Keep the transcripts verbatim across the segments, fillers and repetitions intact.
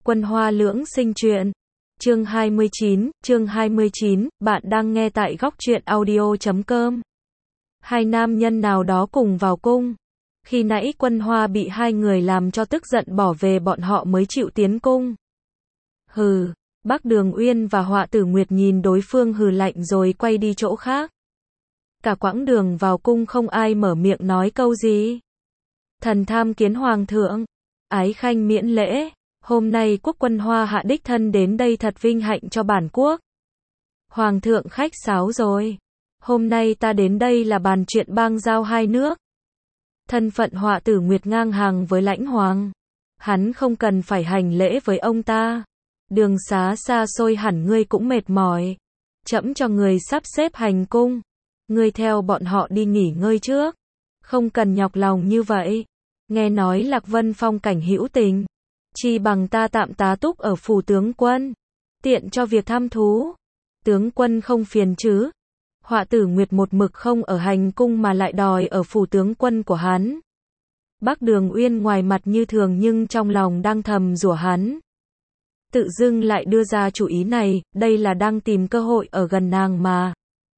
Quân Hoa Lưỡng Sinh Truyện. Chương hai mươi chín, chương hai mươi chín, bạn đang nghe tại góc truyện audio chấm com. Hai nam nhân nào đó cùng vào cung. Khi nãy Quân Hoa bị hai người làm cho tức giận bỏ về, bọn họ mới chịu tiến cung. Hừ, Bắc Đường Uyên và Họa Tử Nguyệt nhìn đối phương hừ lạnh rồi quay đi chỗ khác. Cả quãng đường vào cung không ai mở miệng nói câu gì. Thần tham kiến hoàng thượng, ái khanh miễn lễ. Hôm nay quốc quân Hoa hạ đích thân đến đây thật vinh hạnh cho bản quốc. Hoàng thượng khách sáo rồi. Hôm nay ta đến đây là bàn chuyện bang giao hai nước. Thân phận Họa Tử Nguyệt ngang hàng với lãnh hoàng. Hắn không cần phải hành lễ với ông ta. Đường xá xa xôi hẳn ngươi cũng mệt mỏi. Trẫm cho người sắp xếp hành cung. Ngươi theo bọn họ đi nghỉ ngơi trước. Không cần nhọc lòng như vậy. Nghe nói Lạc Vân phong cảnh hữu tình. Chi bằng ta tạm tá túc ở phủ tướng quân. Tiện cho việc thăm thú. Tướng quân không phiền chứ? Họa Tử Nguyệt một mực không ở hành cung mà lại đòi ở phủ tướng quân của hắn. Bắc Đường Uyên ngoài mặt như thường nhưng trong lòng đang thầm rủa hắn. Tự dưng lại đưa ra chủ ý này, đây là đang tìm cơ hội ở gần nàng mà.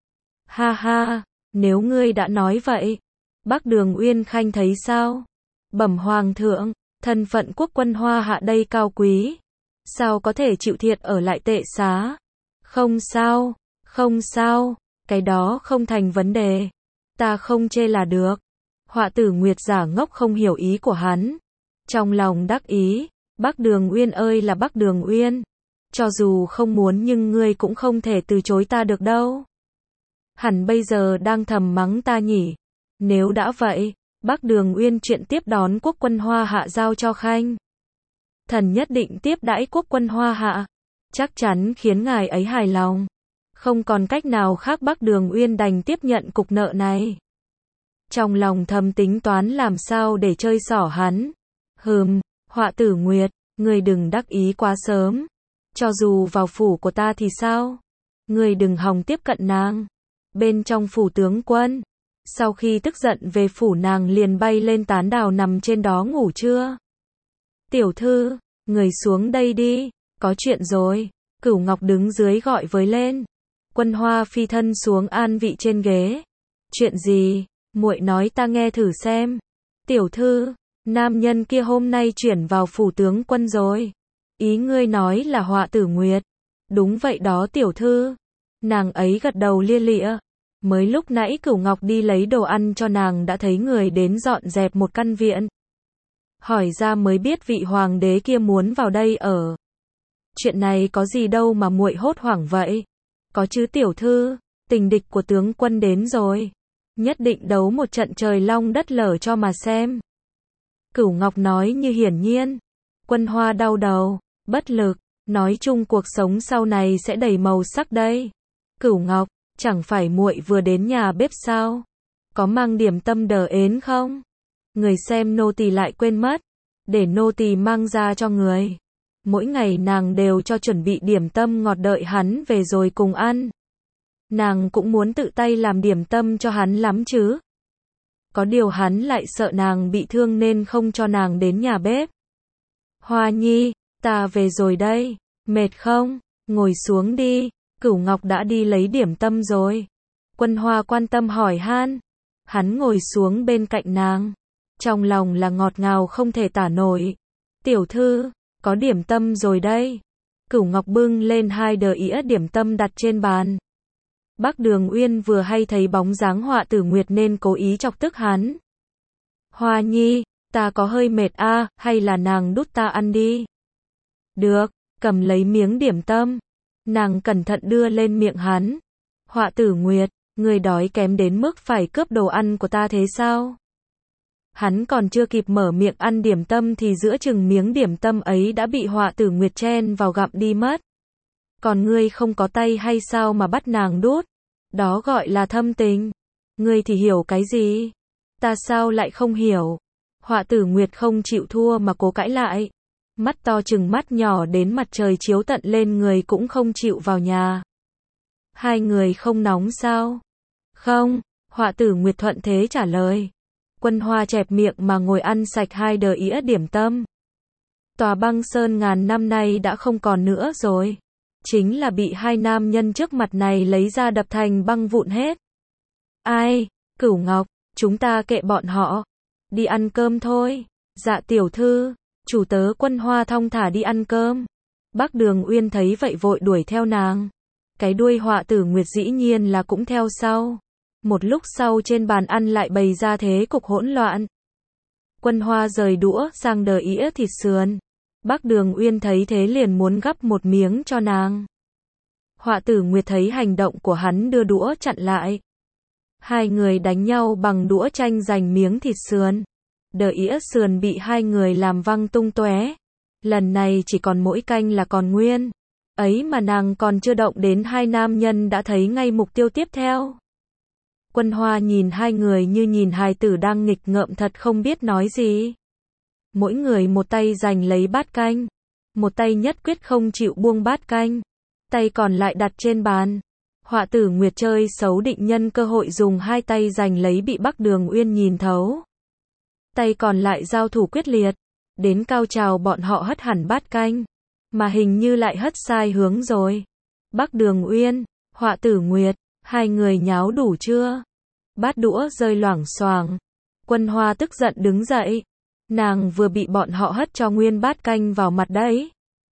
Ha ha, nếu ngươi đã nói vậy, Bắc Đường Uyên khanh thấy sao? Bẩm hoàng thượng, thân phận quốc quân Hoa hạ đây cao quý, sao có thể chịu thiệt ở lại tệ xá? Không sao, không sao, cái đó không thành vấn đề, ta không chê là được. Họa Tử Nguyệt giả ngốc không hiểu ý của hắn, trong lòng đắc ý, Bắc Đường Uyên ơi là Bắc Đường Uyên, cho dù không muốn nhưng ngươi cũng không thể từ chối ta được đâu. Hẳn bây giờ đang thầm mắng ta nhỉ? Nếu đã vậy, Bắc Đường Uyên chuyện tiếp đón quốc quân Hoa hạ giao cho khanh. Thần nhất định tiếp đãi quốc quân Hoa hạ, chắc chắn khiến ngài ấy hài lòng. Không còn cách nào khác, Bắc Đường Uyên đành tiếp nhận cục nợ này. Trong lòng thầm tính toán làm sao để chơi xỏ hắn. Hừm, Họa Tử Nguyệt, ngươi đừng đắc ý quá sớm. Cho dù vào phủ của ta thì sao? Ngươi đừng hòng tiếp cận nàng. Bên trong phủ tướng quân, sau khi tức giận về phủ nàng liền bay lên tán đào nằm trên đó ngủ trưa. Tiểu thư, người xuống đây đi, có chuyện rồi. Cửu Ngọc đứng dưới gọi với lên. Quân Hoa phi thân xuống an vị trên ghế. Chuyện gì? Muội nói ta nghe thử xem. Tiểu thư, nam nhân kia hôm nay chuyển vào phủ tướng quân rồi. Ý ngươi nói là Họa Tử Nguyệt? Đúng vậy đó tiểu thư. Nàng ấy gật đầu lia lịa. Mới lúc nãy Cửu Ngọc đi lấy đồ ăn cho nàng đã thấy người đến dọn dẹp một căn viện. Hỏi ra mới biết vị hoàng đế kia muốn vào đây ở. Chuyện này có gì đâu mà muội hốt hoảng vậy? Có chứ tiểu thư, tình địch của tướng quân đến rồi. Nhất định đấu một trận trời long đất lở cho mà xem. Cửu Ngọc nói như hiển nhiên. Quân Hoa đau đầu, bất lực, nói chung cuộc sống sau này sẽ đầy màu sắc đây. Cửu Ngọc, chẳng phải muội vừa đến nhà bếp sao? Có mang điểm tâm đờ ến không? Người xem nô tỳ lại quên mất, để nô tỳ mang ra cho người. Mỗi ngày nàng đều cho chuẩn bị điểm tâm ngọt đợi hắn về rồi cùng ăn. Nàng cũng muốn tự tay làm điểm tâm cho hắn lắm chứ. Có điều hắn lại sợ nàng bị thương nên không cho nàng đến nhà bếp. Hoa nhi, ta về rồi đây, mệt không? Ngồi xuống đi. Cửu Ngọc đã đi lấy điểm tâm rồi. Quân Hoa quan tâm hỏi han. Hắn ngồi xuống bên cạnh nàng. Trong lòng là ngọt ngào không thể tả nổi. Tiểu thư, có điểm tâm rồi đây. Cửu Ngọc bưng lên hai đờ ĩa điểm tâm đặt trên bàn. Bắc Đường Uyên vừa hay thấy bóng dáng Họa Tử Nguyệt nên cố ý chọc tức hắn. Hoa nhi, ta có hơi mệt a, à, hay là nàng đút ta ăn đi. Được, cầm lấy miếng điểm tâm. Nàng cẩn thận đưa lên miệng hắn. Họa Tử Nguyệt, người đói kém đến mức phải cướp đồ ăn của ta thế sao? Hắn còn chưa kịp mở miệng ăn điểm tâm thì giữa chừng miếng điểm tâm ấy đã bị Họa Tử Nguyệt chen vào gặm đi mất. Còn ngươi không có tay hay sao mà bắt nàng đút? Đó gọi là thâm tình. Ngươi thì hiểu cái gì? Ta sao lại không hiểu? Họa Tử Nguyệt không chịu thua mà cố cãi lại. Mắt to chừng mắt nhỏ đến mặt trời chiếu tận lên người cũng không chịu vào nhà. Hai người không nóng sao? Không, Họa Tử Nguyệt thuận thế trả lời. Quân Hoa chẹp miệng mà ngồi ăn sạch hai đờ ĩa điểm tâm. Tòa băng sơn ngàn năm nay đã không còn nữa rồi. Chính là bị hai nam nhân trước mặt này lấy ra đập thành băng vụn hết. Ai? Cửu Ngọc, chúng ta kệ bọn họ. Đi ăn cơm thôi. Dạ tiểu thư, chủ tớ Quân Hoa thong thả đi ăn cơm. Bắc Đường Uyên thấy vậy vội đuổi theo nàng. Cái đuôi Họa Tử Nguyệt dĩ nhiên là cũng theo sau. Một lúc sau trên bàn ăn lại bày ra thế cục hỗn loạn. Quân Hoa rời đũa sang đờ ĩa thịt sườn. Bắc Đường Uyên thấy thế liền muốn gắp một miếng cho nàng. Họa Tử Nguyệt thấy hành động của hắn đưa đũa chặn lại. Hai người đánh nhau bằng đũa tranh giành miếng thịt sườn. Đờ ĩa sườn bị hai người làm văng tung tóe. Lần này chỉ còn mỗi canh là còn nguyên. Ấy mà nàng còn chưa động đến hai nam nhân đã thấy ngay mục tiêu tiếp theo. Quân Hoa nhìn hai người như nhìn hài tử đang nghịch ngợm thật không biết nói gì. Mỗi người một tay giành lấy bát canh. Một tay nhất quyết không chịu buông bát canh. Tay còn lại đặt trên bàn. Họa Tử Nguyệt chơi xấu định nhân cơ hội dùng hai tay giành lấy bị Bắc Đường Uyên nhìn thấu. Tay còn lại giao thủ quyết liệt. Đến cao trào bọn họ hất hẳn bát canh. Mà hình như lại hất sai hướng rồi. Bắc Đường Uyên, Họa Tử Nguyệt, hai người nháo đủ chưa? Bát đũa rơi loảng xoảng. Quân Hoa tức giận đứng dậy. Nàng vừa bị bọn họ hất cho nguyên bát canh vào mặt đấy.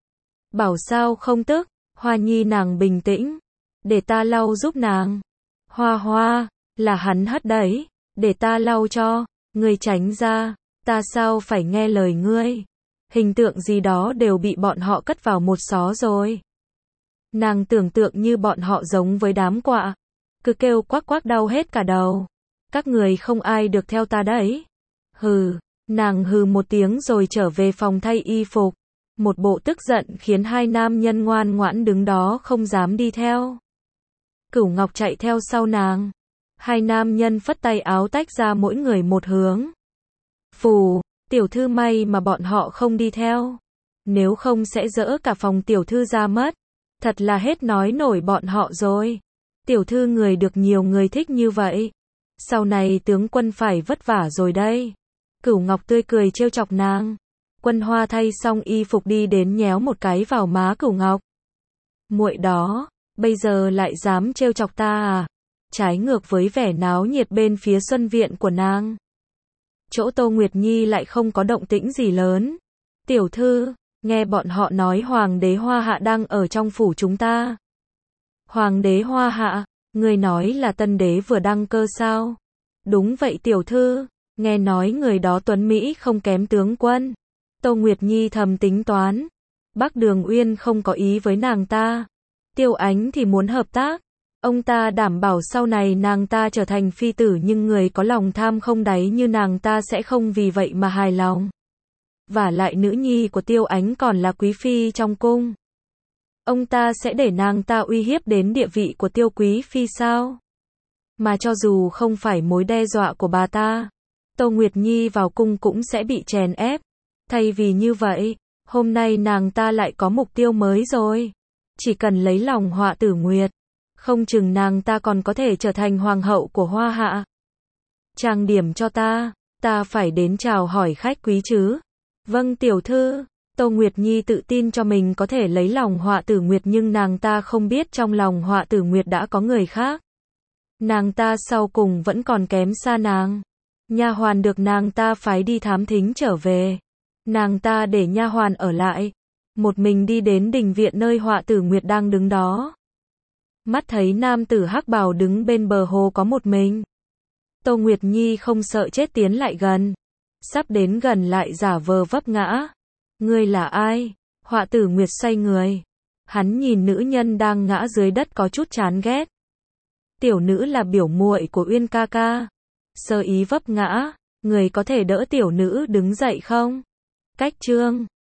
Bảo sao không tức, Hoa Nhi nàng bình tĩnh. Để ta lau giúp nàng. Hoa Hoa, là hắn hất đấy. Để ta lau cho, ngươi tránh ra, ta sao phải nghe lời ngươi. Hình tượng gì đó đều bị bọn họ cất vào một xó rồi. Nàng tưởng tượng như bọn họ giống với đám quạ. Cứ kêu quắc quắc đau hết cả đầu. Các người không ai được theo ta đấy. Hừ, nàng hừ một tiếng rồi trở về phòng thay y phục. Một bộ tức giận khiến hai nam nhân ngoan ngoãn đứng đó không dám đi theo. Cửu Ngọc chạy theo sau nàng. Hai nam nhân phất tay áo tách ra mỗi người một hướng. Phù, tiểu thư may mà bọn họ không đi theo. Nếu không sẽ dỡ cả phòng tiểu thư ra mất. Thật là hết nói nổi bọn họ rồi. Tiểu thư người được nhiều người thích như vậy. Sau này tướng quân phải vất vả rồi đây. Cửu Ngọc tươi cười trêu chọc nàng. Quân Hoa thay xong y phục đi đến nhéo một cái vào má Cửu Ngọc. Muội đó, bây giờ lại dám trêu chọc ta à? Trái ngược với vẻ náo nhiệt bên phía xuân viện của nàng. Chỗ Tô Nguyệt Nhi lại không có động tĩnh gì lớn. Tiểu thư, nghe bọn họ nói Hoàng đế Hoa Hạ đang ở trong phủ chúng ta. Hoàng đế Hoa Hạ, người nói là tân đế vừa đăng cơ sao? Đúng vậy tiểu thư, nghe nói người đó tuấn Mỹ không kém tướng quân. Tô Nguyệt Nhi thầm tính toán. Bắc Đường Uyên không có ý với nàng ta. Tiêu Ánh thì muốn hợp tác. Ông ta đảm bảo sau này nàng ta trở thành phi tử nhưng người có lòng tham không đáy như nàng ta sẽ không vì vậy mà hài lòng. Vả lại nữ nhi của Tiêu Ánh còn là quý phi trong cung. Ông ta sẽ để nàng ta uy hiếp đến địa vị của Tiêu quý phi sao? Mà cho dù không phải mối đe dọa của bà ta, Tô Nguyệt Nhi vào cung cũng sẽ bị chèn ép. Thay vì như vậy, hôm nay nàng ta lại có mục tiêu mới rồi. Chỉ cần lấy lòng Họa Tử Nguyệt, không chừng nàng ta còn có thể trở thành hoàng hậu của Hoa Hạ. Trang điểm cho ta, ta phải đến chào hỏi khách quý chứ. Vâng tiểu thư. Tô Nguyệt Nhi tự tin cho mình có thể lấy lòng Họa Tử Nguyệt nhưng nàng ta không biết trong lòng Họa Tử Nguyệt đã có người khác. Nàng ta sau cùng vẫn còn kém xa nàng. Nha hoàn được nàng ta phái đi thám thính trở về. Nàng ta để nha hoàn ở lại. Một mình đi đến đình viện nơi Họa Tử Nguyệt đang đứng đó. Mắt thấy nam tử hắc bào đứng bên bờ hồ có một mình. Tô Nguyệt Nhi không sợ chết tiến lại gần. Sắp đến gần lại giả vờ vấp ngã. Ngươi là ai? Họa Tử Nguyệt xoay người. Hắn nhìn nữ nhân đang ngã dưới đất có chút chán ghét. Tiểu nữ là biểu muội của Uyên ca ca. Sơ ý vấp ngã, người có thể đỡ tiểu nữ đứng dậy không? Cách trương.